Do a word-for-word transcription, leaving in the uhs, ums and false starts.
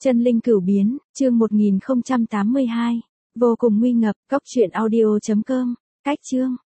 Chân linh cửu biến, chương một nghìn không trăm tám mươi hai. Vô cùng nguy ngập, cốc truyện audio chấm com. Cách chương.